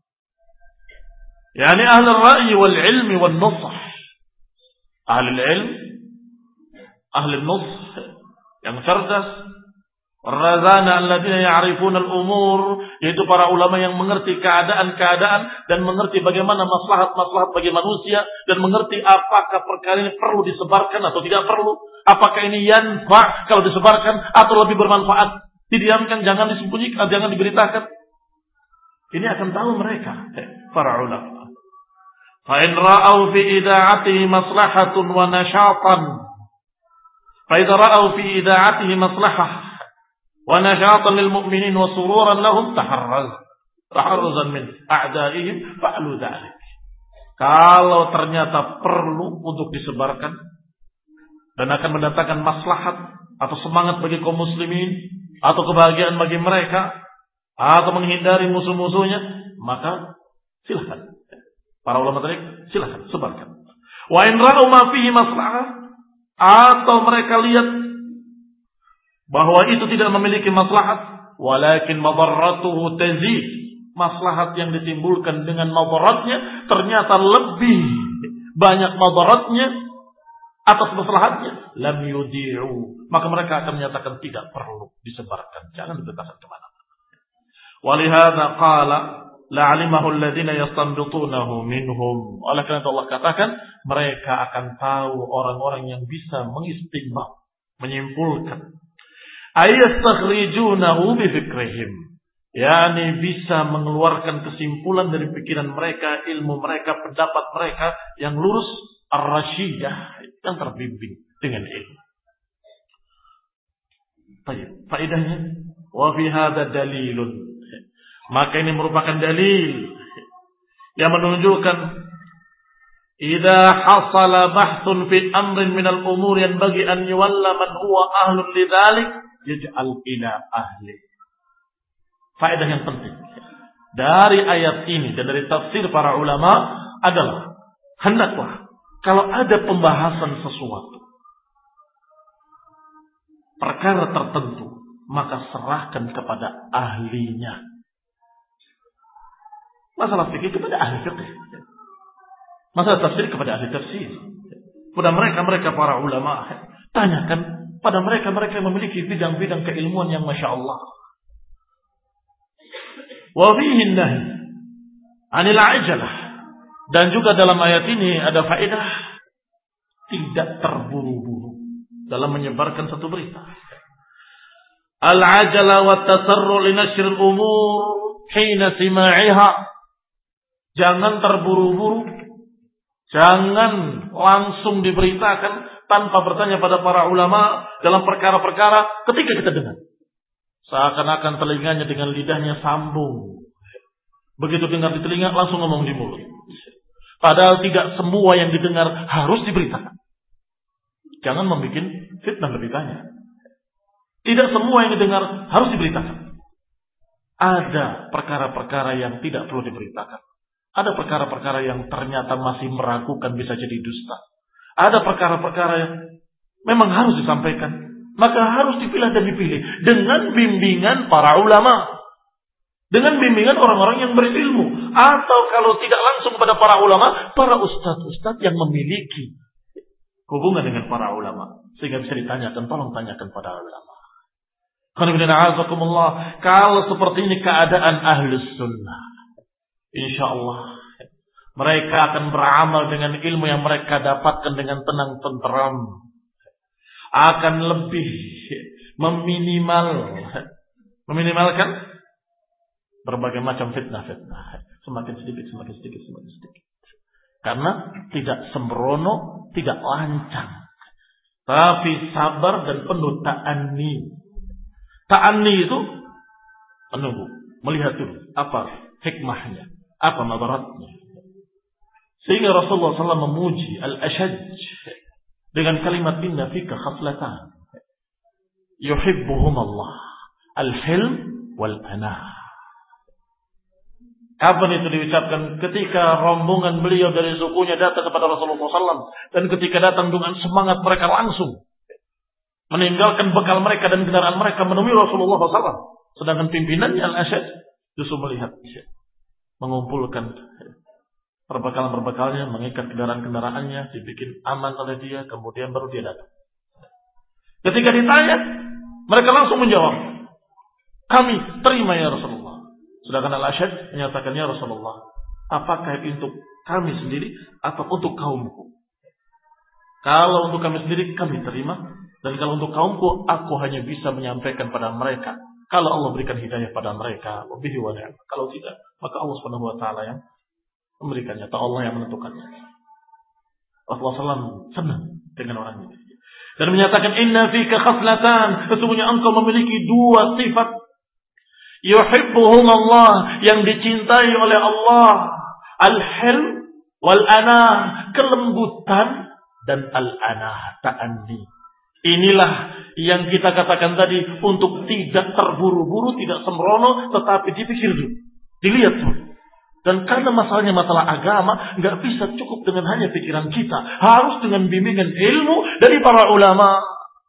yakni ahli ar-ra'yi wal ilmi wal nusah. Ahli ilm, ahli nusah, yang cerdas, razana alladzina ya'rifuna al-umur, yaitu para ulama yang mengerti keadaan-keadaan dan mengerti bagaimana maslahat-maslahat bagi manusia, dan mengerti apakah perkara ini perlu disebarkan atau tidak perlu, apakah ini yanfa kalau disebarkan atau lebih bermanfaat didiamkan, jangan disembunyikan, jangan diberitakan. Ini akan tahu mereka, para ulama. Fa in ra'au fi ida'atihi maslahatun wa nashatan, fa idza ra'au fi ida'atihi maslahah wa nashatan lil mu'minin wa sururan lahum taharraz taharruzan min a'daihim fa'lu dzalik. Kalau ternyata perlu untuk disebarkan dan akan mendatangkan maslahat atau semangat bagi kaum muslimin atau kebahagiaan bagi mereka atau menghindari musuh-musuhnya, maka silakan. Para ulama tadi silakan sebarkan. Wa in ra'u ma fihi maslahah, atau mereka lihat bahwa itu tidak memiliki maslahat, walakin madarratuhu tazid, maslahat yang ditimbulkan dengan madaratnya ternyata lebih banyak madaratnya atas maslahatnya, lam yudi'u, maka mereka akan menyatakan tidak perlu disebarkan, jangan diberitakan kemana-mana. Walihada qala la'alimahu alladhina yastanbitunahu minhum, oleh karena itu Allah katakan mereka akan tahu orang-orang yang bisa mengistinbat, menyimpulkan, ayastakhrijunahu bifikrihim, yakni bisa mengeluarkan kesimpulan dari pikiran mereka, ilmu mereka, pendapat mereka yang lurus, ar-rasyidah, yang terbimbing dengan ilmu. Baik, faedahnya wa fi hadza dalilun, maka ini merupakan dalil yang menunjukkan idza hasala bahthun fi amrin min al-umur yanbaghi an yuwalla man huwa ahlun lidzalik yaj'al ila ahli. Faedah yang penting dari ayat ini dan dari tafsir para ulama adalah, hendaklah kalau ada pembahasan sesuatu perkara tertentu, maka serahkan kepada ahlinya. Masalah fikih kepada ahli fikih, masalah tafsir kepada ahli tafsir, kepada mereka-mereka para ulama. Tanyakan pada mereka-mereka yang memiliki bidang-bidang keilmuan yang masya Allah. Wa fihi nahy 'anil 'ajalah, dan juga dalam ayat ini ada faedah tidak terburu-buru dalam menyebarkan satu berita. Al-'ajala wa tasarru li nashr al-umur hina sima'iha, jangan terburu-buru, jangan langsung diberitakan tanpa bertanya pada para ulama dalam perkara-perkara ketika kita dengar. Seakan-akan telinganya dengan lidahnya sambung. Begitu dengar di telinga langsung ngomong di mulut. Padahal tidak semua yang didengar harus diberitakan. Jangan membuat fitnah lebih banyak. Tidak semua yang didengar harus diberitakan. Ada perkara-perkara yang tidak perlu diberitakan. Ada perkara-perkara yang ternyata masih meragukan bisa jadi dusta. Ada perkara-perkara yang memang harus disampaikan. Maka harus dipilah dan dipilih. Dengan bimbingan para ulama. Dengan bimbingan orang-orang yang berilmu. Atau kalau tidak langsung kepada para ulama, para ustadz-ustadz yang memiliki hubungan dengan para ulama. Sehingga bisa ditanyakan, tolong tanyakan pada ulama. Kalau seperti ini keadaan ahlus sunnah, insya Allah mereka akan beramal dengan ilmu yang mereka dapatkan dengan tenang tenteram. Akan lebih meminimal, meminimalkan berbagai macam fitnah-fitnah. Semakin sedikit, semakin sedikit, semakin sedikit. Karena tidak sembrono, tidak lancang. Tapi sabar dan penuh ta'anni. Ta'anni itu menunggu, melihat dulu apa hikmahnya, apa madaratnya. Sehingga Rasulullah shallallahu alaihi wasallam memuji al-ashaj dengan kalimat inna fika khaslatan yuhibbuhum Allah, al-hilm wal-anah. Kapan itu diucapkan? Ketika rombongan beliau dari sukunya datang kepada Rasulullah shallallahu alaihi wasallam. Dan ketika datang dengan semangat mereka langsung meninggalkan bekal mereka dan kendaraan mereka menemui Rasulullah shallallahu alaihi wasallam. Sedangkan pimpinannya Al-Asyad justru melihat, mengumpulkan perbekalan-perbekalnya, mengikat kendaraan-kendaraannya, dibikin aman oleh dia, kemudian baru dia datang. Ketika ditanya, mereka langsung menjawab, kami terima ya Rasulullah. Sedangkan Al-Asyad menyatakan, ya Rasulullah, apakah untuk kami sendiri atau untuk kaumku? Kalau untuk kami sendiri, kami terima. Dan kalau untuk kaumku, aku hanya bisa menyampaikan pada mereka. Kalau Allah berikan hidayah pada mereka, wabihi wa ni'am. Kalau tidak, maka Allah subhanahu wa ta'ala yang memberikannya, atau Allah yang menentukannya. Rasulullah shallallahu alaihi wasallam senang dengan orang ini. Dan menyatakan, inna fika khaslatan. Sesungguhnya engkau memiliki dua sifat. Yuhibbuhum Allah, yang dicintai oleh Allah. Al-hilm wal-anah, kelembutan dan al-anah, ta'anni. Inilah yang kita katakan tadi, untuk tidak terburu-buru, tidak sembrono, tetapi dipikir dulu, dilihat dulu. Dan karena masalahnya masalah agama, nggak bisa cukup dengan hanya pikiran kita, harus dengan bimbingan ilmu dari para ulama.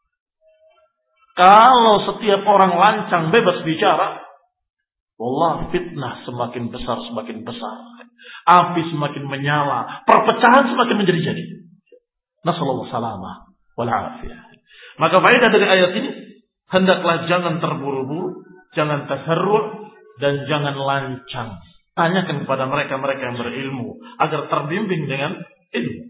Kalau setiap orang lancang bebas bicara, wallah, fitnah semakin besar semakin besar, api semakin menyala, perpecahan semakin menjadi-jadi. Nasallallahu salamah wal afiyah. Maka faedah dari ayat ini, hendaklah jangan terburu-buru, jangan tasarru' dan jangan lancang. Tanyakan kepada mereka-mereka yang berilmu agar terbimbing dengan ilmu.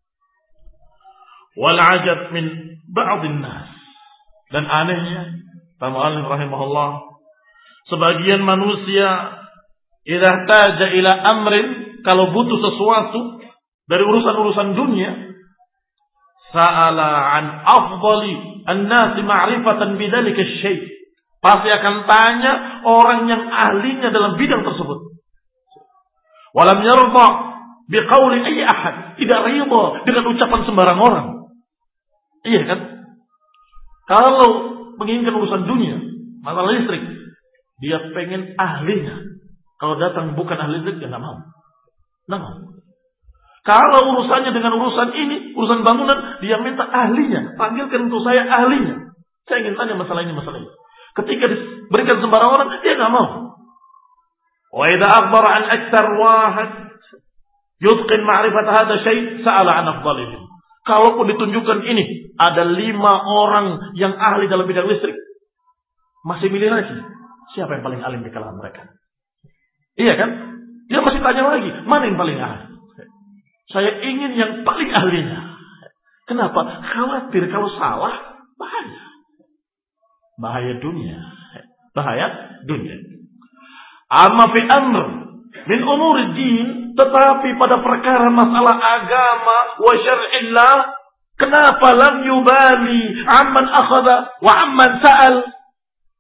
Wal ajab min ba'dhin nas. Dan anehnya, Mu'allif rahimahullah, sebagian manusia idza taja ila amrin, kalau butuh sesuatu dari urusan-urusan dunia, sa'ala an afdali an-nas ma'rifatan bidzalika syai'. Pasti akan tanya orang yang ahlinya dalam bidang tersebut. Walam yarda biqauli ayyi ahad, tidak ridha dengan ucapan sembarang orang. Iya kan? Kalau menginginkan urusan dunia, masalah listrik, dia pengen ahlinya. Kalau datang bukan ahli listrik, dia enggak mau. Enggak mau. Kalau urusannya dengan urusan ini, urusan bangunan, dia minta ahlinya. Panggilkan untuk saya ahlinya. Saya ingin tanya masalah ini, masalah ini. Ketika diberikan sembarang orang, dia tidak mau. Wa idza akhbara an aktsar wahid yutqin ma'rifat hadha syai' sa'ala an afdalihim. Kalaupun ditunjukkan ini, ada lima orang yang ahli dalam bidang listrik, masih milih lagi siapa yang paling alim di kalangan mereka. Iya kan? Dia masih tanya lagi, mana yang paling ahli? Saya ingin yang paling ahlinya. Kenapa? Khawatir kalau salah, bahaya. Bahaya dunia. Bahaya dunia. Amma fi amr min umur din, tetapi pada perkara masalah agama wa syar'illah, kenapa lam yubali amman akhadha wa amman sa'al?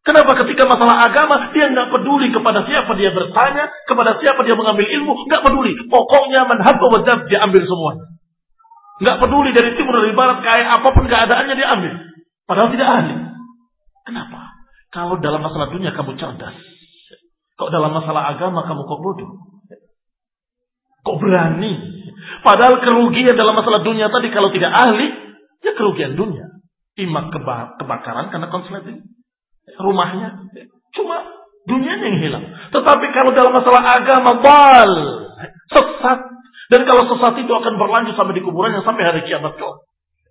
Kenapa ketika masalah agama dia nggak peduli kepada siapa dia bertanya, kepada siapa dia mengambil ilmu, nggak peduli. Pokoknya manhab wa dab dia ambil semua. Nggak peduli dari timur dari barat, kayak apapun keadaannya dia ambil. Padahal tidak ahli. Kenapa? Kalau dalam masalah dunia kamu cerdas, kok dalam masalah agama kamu kok bodoh? Kok berani? Padahal kerugian dalam masalah dunia tadi kalau tidak ahli, ya kerugian dunia. Imak kebakaran karena konsleting rumahnya. Cuma dunianya yang hilang. Tetapi kalau dalam masalah agama, bal, sesat. Dan kalau sesat itu akan berlanjut sampai di kuburannya sampai hari kiamat kelak.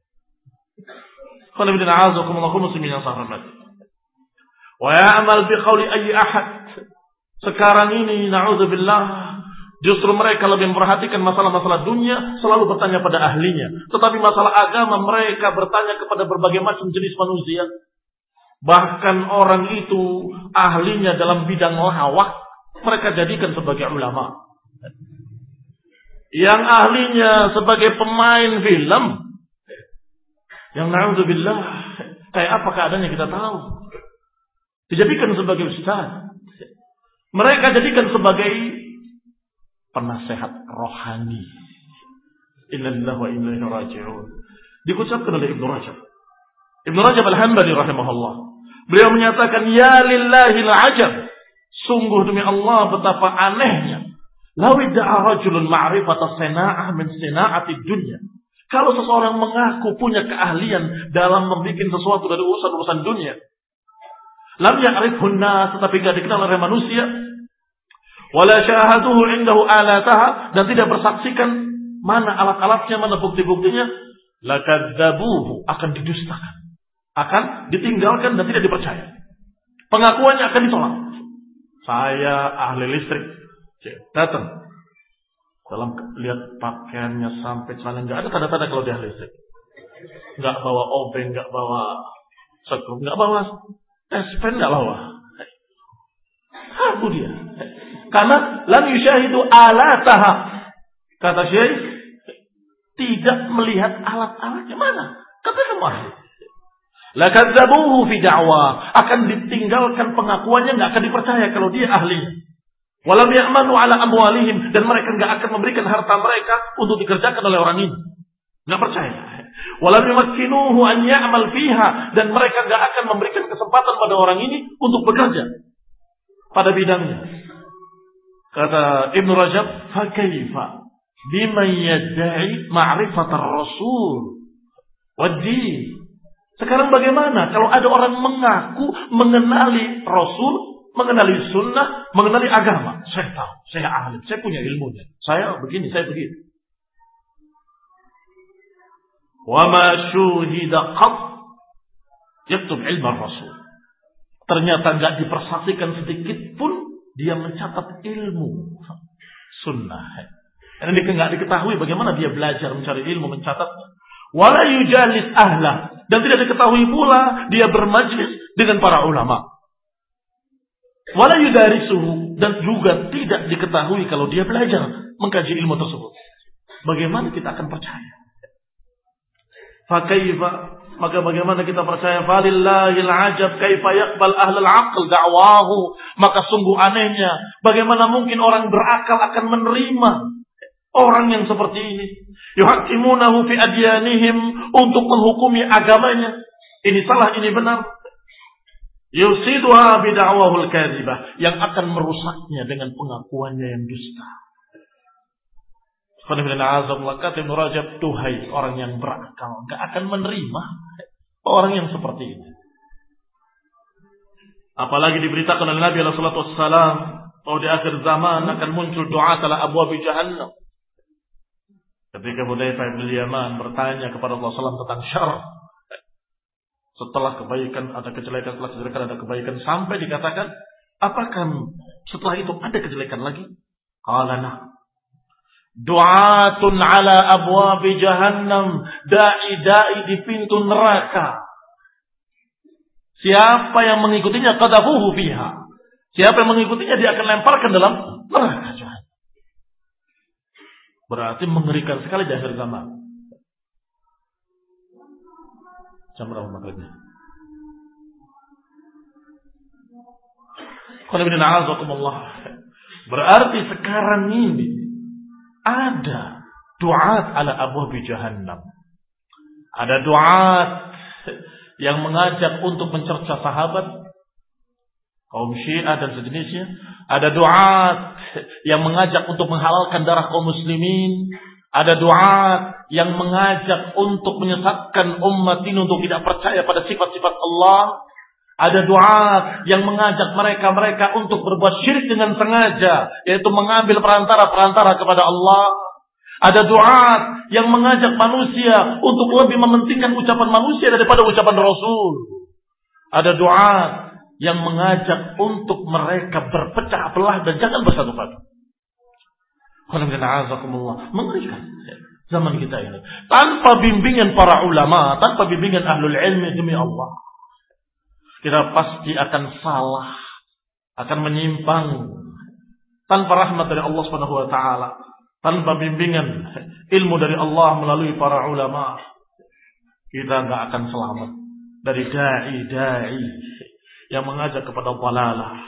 Qul inna a'udzubikum muslimin yang sahabat. Wa ya'mal bi qawli ayyi ahad. Sekarang ini na'udzubillah, justru mereka lebih memperhatikan masalah-masalah dunia, selalu bertanya pada ahlinya. Tetapi masalah agama mereka bertanya kepada berbagai macam jenis manusia. Bahkan orang itu ahlinya dalam bidang lawak, mereka jadikan sebagai ulama. Yang ahlinya sebagai pemain film, yang na'udzubillah, kayak apa keadaannya kita tahu. Dijadikan sebagai ustaz. Mereka jadikan sebagai penasehat rohani. Inna lillahi wa inna ilaihi raji'un. Dikucapkan oleh Ibnu Rajab. Ibnu Rajab Al-Hanbali rahimahullah. Beliau menyatakan, ya lillahil ajab. Sungguh demi Allah betapa anehnya. Law idda'a rajulun ma'rifata sana'ah min sana'ati dunya. Kalau seseorang mengaku punya keahlian dalam membuat sesuatu dari urusan-urusan dunia, lam ya'rifhun nas, tetapi tidak dikenal oleh manusia, wala syahaduhu indahu alataha, dan tidak bersaksikan mana alat-alatnya, mana bukti-buktinya, lakadzabuhu, akan didustakan, akan ditinggalkan dan tidak dipercaya. Pengakuannya akan ditolak. Saya ahli listrik, datang dalam lihat pakaiannya sampai celana, nggak ada tanda-tanda kalau dia ahli listrik. Nggak bawa obeng, nggak bawa sekrup, nggak bawa tespen, nggak bawa. Aku dia. Karena lam yusyahidu alataha. Kata Syekh, tidak melihat alat-alatnya mana. Kata kamu ahli. Lakadzabuhu fi da'wa, akan ditinggalkan pengakuannya, nggak akan dipercaya kalau dia ahli. Walam ya'manu ala amwalihim, dan mereka nggak akan memberikan harta mereka untuk dikerjakan oleh orang ini. Nggak percaya. Walam yumakkinuhu an ya'mal fiha, dan mereka nggak akan memberikan kesempatan pada orang ini untuk bekerja pada bidangnya. Kata Ibnu Rajab, fa kaifa biman yad'i ma'rifat ar-rasul wad-din. Sekarang bagaimana kalau ada orang mengaku mengenali Rasul, mengenali sunnah, mengenali agama? Saya tahu, saya ahli, saya punya ilmunya, saya begini, saya begitu. Wa ma syuhida qat yaktub ilmu Rasul. Ternyata enggak dipersaksikan sedikit pun dia mencatat ilmu sunnah. Dan enggak diketahui bagaimana dia belajar mencari ilmu, mencatatnya. Wala yujalis ahla, dan tidak diketahui pula dia bermajlis dengan para ulama. Wala yudarisuhu, dan juga tidak diketahui kalau dia belajar mengkaji ilmu tersebut. Bagaimana kita akan percaya? Fakaifa, maka bagaimana kita percaya? Falillahil ajab kaifa yaqbal ahlul aql da'wahu. Maka sungguh anehnya, bagaimana mungkin orang berakal akan menerima orang yang seperti ini. Yuhakimunahu fi adyanihim, untuk menghukumi agamanya. Ini salah, ini benar. Yusiduha bida'wahul kadhibah, yang akan merusaknya dengan pengakuannya yang dusta. Kata Ibnu Rajab, tuhai orang yang berakal, gak akan menerima orang yang seperti ini. Apalagi diberitakan oleh Nabi sallallahu alaihi wasallam bahwa di akhir zaman akan muncul doa ala abwabi jahannam. Ketika Hudzaifah bin Yaman bertanya kepada Rasulullah sallallahu alaihi wasallam tentang syarr, setelah kebaikan ada kejelekan, setelah kejelekan ada kebaikan, sampai dikatakan, apakah setelah itu ada kejelekan lagi? Qala nah. Du'atun ala abwabi jahannam, da'i-da'i di pintu neraka. Siapa yang mengikutinya qadafuhu fiha. Siapa yang mengikutinya dia akan lemparkan dalam neraka jahannam. Berarti mengerikan sekali di akhir zaman. Jam berapa maghribnya? Berarti sekarang ini ada duat ala abwabi jahannam. Ada duat yang mengajak untuk mencerca sahabat, kaum Syiah dan sejenisnya. Ada duat yang mengajak untuk menghalalkan darah kaum muslimin. Ada duat yang mengajak untuk menyesatkan umat ini untuk tidak percaya pada sifat-sifat Allah. Ada duat yang mengajak mereka-mereka untuk berbuat syirik dengan sengaja, yaitu mengambil perantara-perantara kepada Allah. Ada duat yang mengajak manusia untuk lebih mementingkan ucapan manusia daripada ucapan Rasul. Ada duat yang mengajak untuk mereka berpecah belah dan jangan bersatu padu. Mengerikan zaman kita ini. Tanpa bimbingan para ulama, tanpa bimbingan ahlul ilmi, demi Allah, kita pasti akan salah, akan menyimpang. Tanpa rahmat dari Allah Subhanahu wa taala, tanpa bimbingan ilmu dari Allah melalui para ulama, kita enggak akan selamat dari dai-dai yang mengajak kepada dhalalah.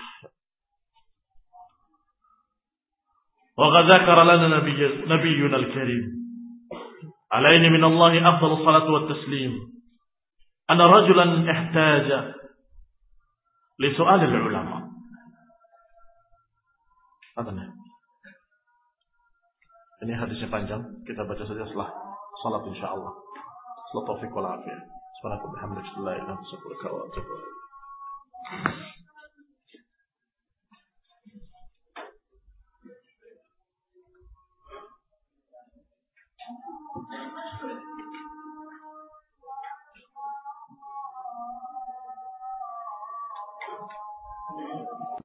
Wa qad dzakara lana nabiyyuna al-karim alayhi min Allah afdalus salatu wat taslim anna rajulan ihtaja li su'al al-ulama. Adanya. Ini hadisnya panjang, kita baca saja setelah salat insyaallah. Semoga taufik wal afiyah. Subhanallah, alhamdulillah, wa la ilaha illa anta, astaghfiruka wa atubu ilaik.